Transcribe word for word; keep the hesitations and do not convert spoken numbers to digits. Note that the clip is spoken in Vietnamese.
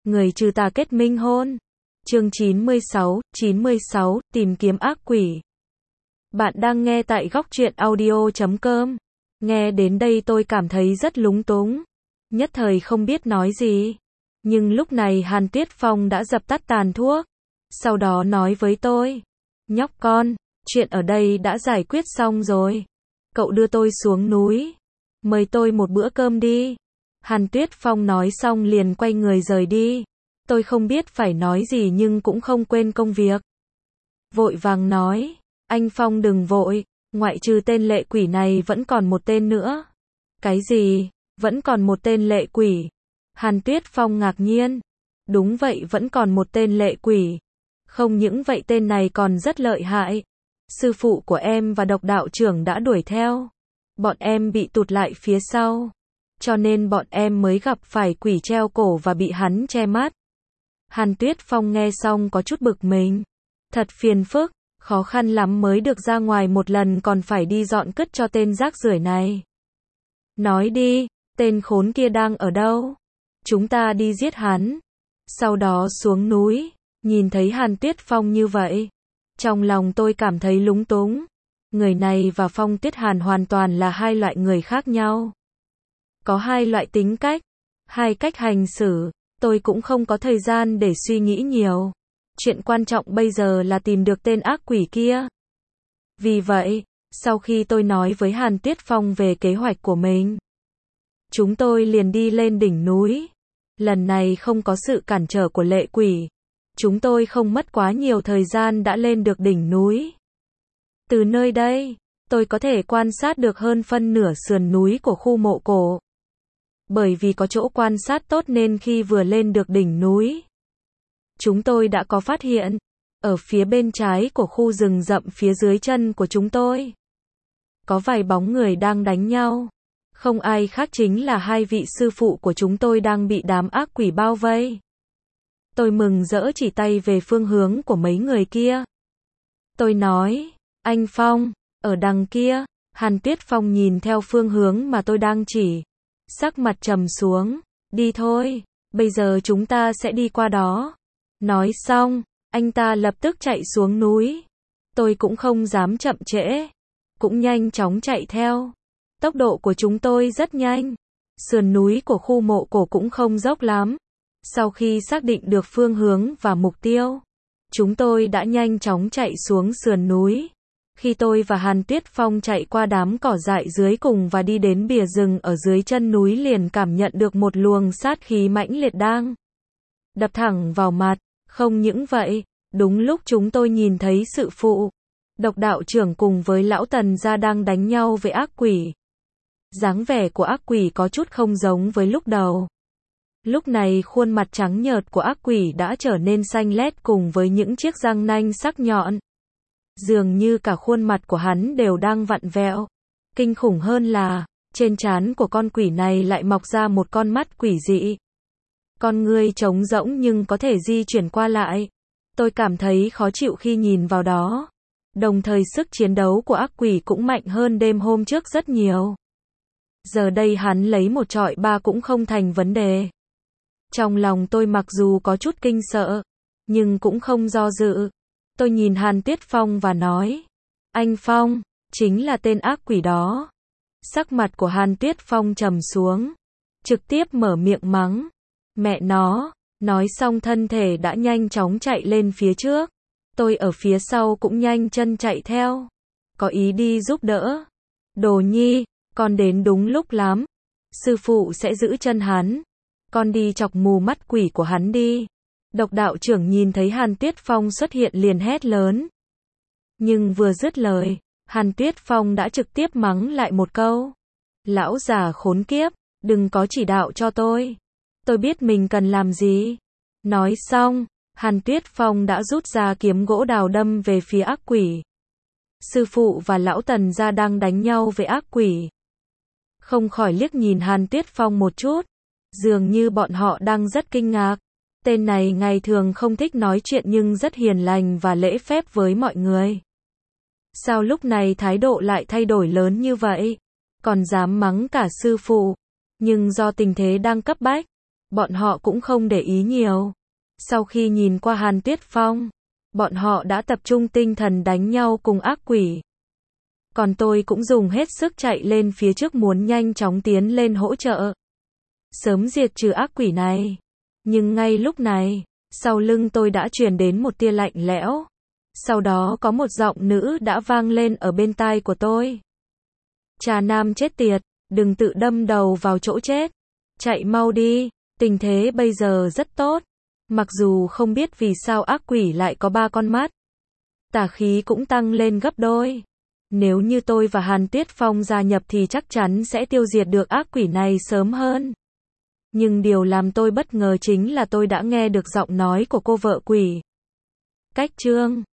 Người trừ tà kết minh hôn. Chương chín mươi sáu, chín mươi sáu, tìm kiếm ác quỷ. Bạn đang nghe tại góc truyện audio chấm com. Nghe đến đây tôi cảm thấy rất lúng túng. Nhất thời không biết nói gì. Nhưng lúc này Hàn Tuyết Phong đã dập tắt tàn thuốc. Sau đó nói với tôi. Nhóc con, chuyện ở đây đã giải quyết xong rồi. Cậu đưa tôi xuống núi. Mời tôi một bữa cơm đi. Hàn Tuyết Phong nói xong liền quay người rời đi. Tôi không biết phải nói gì nhưng cũng không quên công việc. Vội vàng nói, anh Phong đừng vội, ngoại trừ tên lệ quỷ này vẫn còn một tên nữa. Cái gì? Vẫn còn một tên lệ quỷ? Hàn Tuyết Phong ngạc nhiên. Đúng vậy, vẫn còn một tên lệ quỷ. Không những vậy tên này còn rất lợi hại. Sư phụ của em và độc đạo trưởng đã đuổi theo. Bọn em bị tụt lại phía sau. Cho nên bọn em mới gặp phải quỷ treo cổ và bị hắn che mắt. Hàn Tuyết Phong nghe xong có chút bực mình. Thật phiền phức, khó khăn lắm mới được ra ngoài một lần còn phải đi dọn cất cho tên rác rưởi này. Nói đi, tên khốn kia đang ở đâu? Chúng ta đi giết hắn. Sau đó xuống núi, nhìn thấy Hàn Tuyết Phong như vậy. Trong lòng tôi cảm thấy lúng túng. Người này và Phong Tuyết Hàn hoàn toàn là hai loại người khác nhau. Có hai loại tính cách, hai cách hành xử. Tôi cũng không có thời gian để suy nghĩ nhiều. Chuyện quan trọng bây giờ là tìm được tên ác quỷ kia. Vì vậy, sau khi tôi nói với Hàn Tuyết Phong về kế hoạch của mình, chúng tôi liền đi lên đỉnh núi. Lần này không có sự cản trở của lệ quỷ. Chúng tôi không mất quá nhiều thời gian đã lên được đỉnh núi. Từ nơi đây, tôi có thể quan sát được hơn phân nửa sườn núi của khu mộ cổ. Bởi vì có chỗ quan sát tốt nên khi vừa lên được đỉnh núi, chúng tôi đã có phát hiện, ở phía bên trái của khu rừng rậm phía dưới chân của chúng tôi, có vài bóng người đang đánh nhau. Không ai khác chính là hai vị sư phụ của chúng tôi đang bị đám ác quỷ bao vây. Tôi mừng rỡ chỉ tay về phương hướng của mấy người kia. Tôi nói, anh Phong, ở đằng kia. Hàn Tuyết Phong nhìn theo phương hướng mà tôi đang chỉ. Sắc mặt trầm xuống, đi thôi, bây giờ chúng ta sẽ đi qua đó. Nói xong, anh ta lập tức chạy xuống núi. Tôi cũng không dám chậm trễ, cũng nhanh chóng chạy theo. Tốc độ của chúng tôi rất nhanh. Sườn núi của khu mộ cổ cũng không dốc lắm. Sau khi xác định được phương hướng và mục tiêu, chúng tôi đã nhanh chóng chạy xuống sườn núi. Khi tôi và Hàn Tuyết Phong chạy qua đám cỏ dại dưới cùng và đi đến bìa rừng ở dưới chân núi liền cảm nhận được một luồng sát khí mãnh liệt đang đập thẳng vào mặt. Không những vậy, đúng lúc chúng tôi nhìn thấy sư phụ, độc đạo trưởng cùng với lão Tần gia đang đánh nhau với ác quỷ. Dáng vẻ của ác quỷ có chút không giống với lúc đầu. Lúc này khuôn mặt trắng nhợt của ác quỷ đã trở nên xanh lét cùng với những chiếc răng nanh sắc nhọn. Dường như cả khuôn mặt của hắn đều đang vặn vẹo. Kinh khủng hơn là, trên trán của con quỷ này lại mọc ra một con mắt quỷ dị. Con ngươi trống rỗng nhưng có thể di chuyển qua lại. Tôi cảm thấy khó chịu khi nhìn vào đó. Đồng thời sức chiến đấu của ác quỷ cũng mạnh hơn đêm hôm trước rất nhiều. Giờ đây hắn lấy một trọi ba cũng không thành vấn đề. Trong lòng tôi mặc dù có chút kinh sợ, nhưng cũng không do dự. Tôi nhìn Hàn Tuyết Phong và nói, anh Phong, chính là tên ác quỷ đó. Sắc mặt của Hàn Tuyết Phong trầm xuống, trực tiếp mở miệng mắng, mẹ nó. Nói xong thân thể đã nhanh chóng chạy lên phía trước. Tôi ở phía sau cũng nhanh chân chạy theo, có ý đi giúp đỡ. Đồ nhi, con đến đúng lúc lắm. Sư phụ sẽ giữ chân hắn. Con đi chọc mù mắt quỷ của hắn đi. Độc đạo trưởng nhìn thấy Hàn Tuyết Phong xuất hiện liền hét lớn. Nhưng vừa dứt lời, Hàn Tuyết Phong đã trực tiếp mắng lại một câu. Lão già khốn kiếp, đừng có chỉ đạo cho tôi. Tôi biết mình cần làm gì. Nói xong, Hàn Tuyết Phong đã rút ra kiếm gỗ đào đâm về phía ác quỷ. Sư phụ và lão Tần gia đang đánh nhau với ác quỷ. Không khỏi liếc nhìn Hàn Tuyết Phong một chút. Dường như bọn họ đang rất kinh ngạc. Tên này ngày thường không thích nói chuyện nhưng rất hiền lành và lễ phép với mọi người. Sao lúc này thái độ lại thay đổi lớn như vậy? Còn dám mắng cả sư phụ. Nhưng do tình thế đang cấp bách, bọn họ cũng không để ý nhiều. Sau khi nhìn qua Hàn Tuyết Phong, bọn họ đã tập trung tinh thần đánh nhau cùng ác quỷ. Còn tôi cũng dùng hết sức chạy lên phía trước muốn nhanh chóng tiến lên hỗ trợ. Sớm diệt trừ ác quỷ này. Nhưng ngay lúc này, sau lưng tôi đã truyền đến một tia lạnh lẽo. Sau đó có một giọng nữ đã vang lên ở bên tai của tôi. Trà Nam chết tiệt, đừng tự đâm đầu vào chỗ chết. Chạy mau đi, tình thế bây giờ rất tốt. Mặc dù không biết vì sao ác quỷ lại có ba con mắt. Tà khí cũng tăng lên gấp đôi. Nếu như tôi và Hàn Tuyết Phong gia nhập thì chắc chắn sẽ tiêu diệt được ác quỷ này sớm hơn. Nhưng điều làm tôi bất ngờ chính là tôi đã nghe được giọng nói của cô vợ quỷ. Cách chương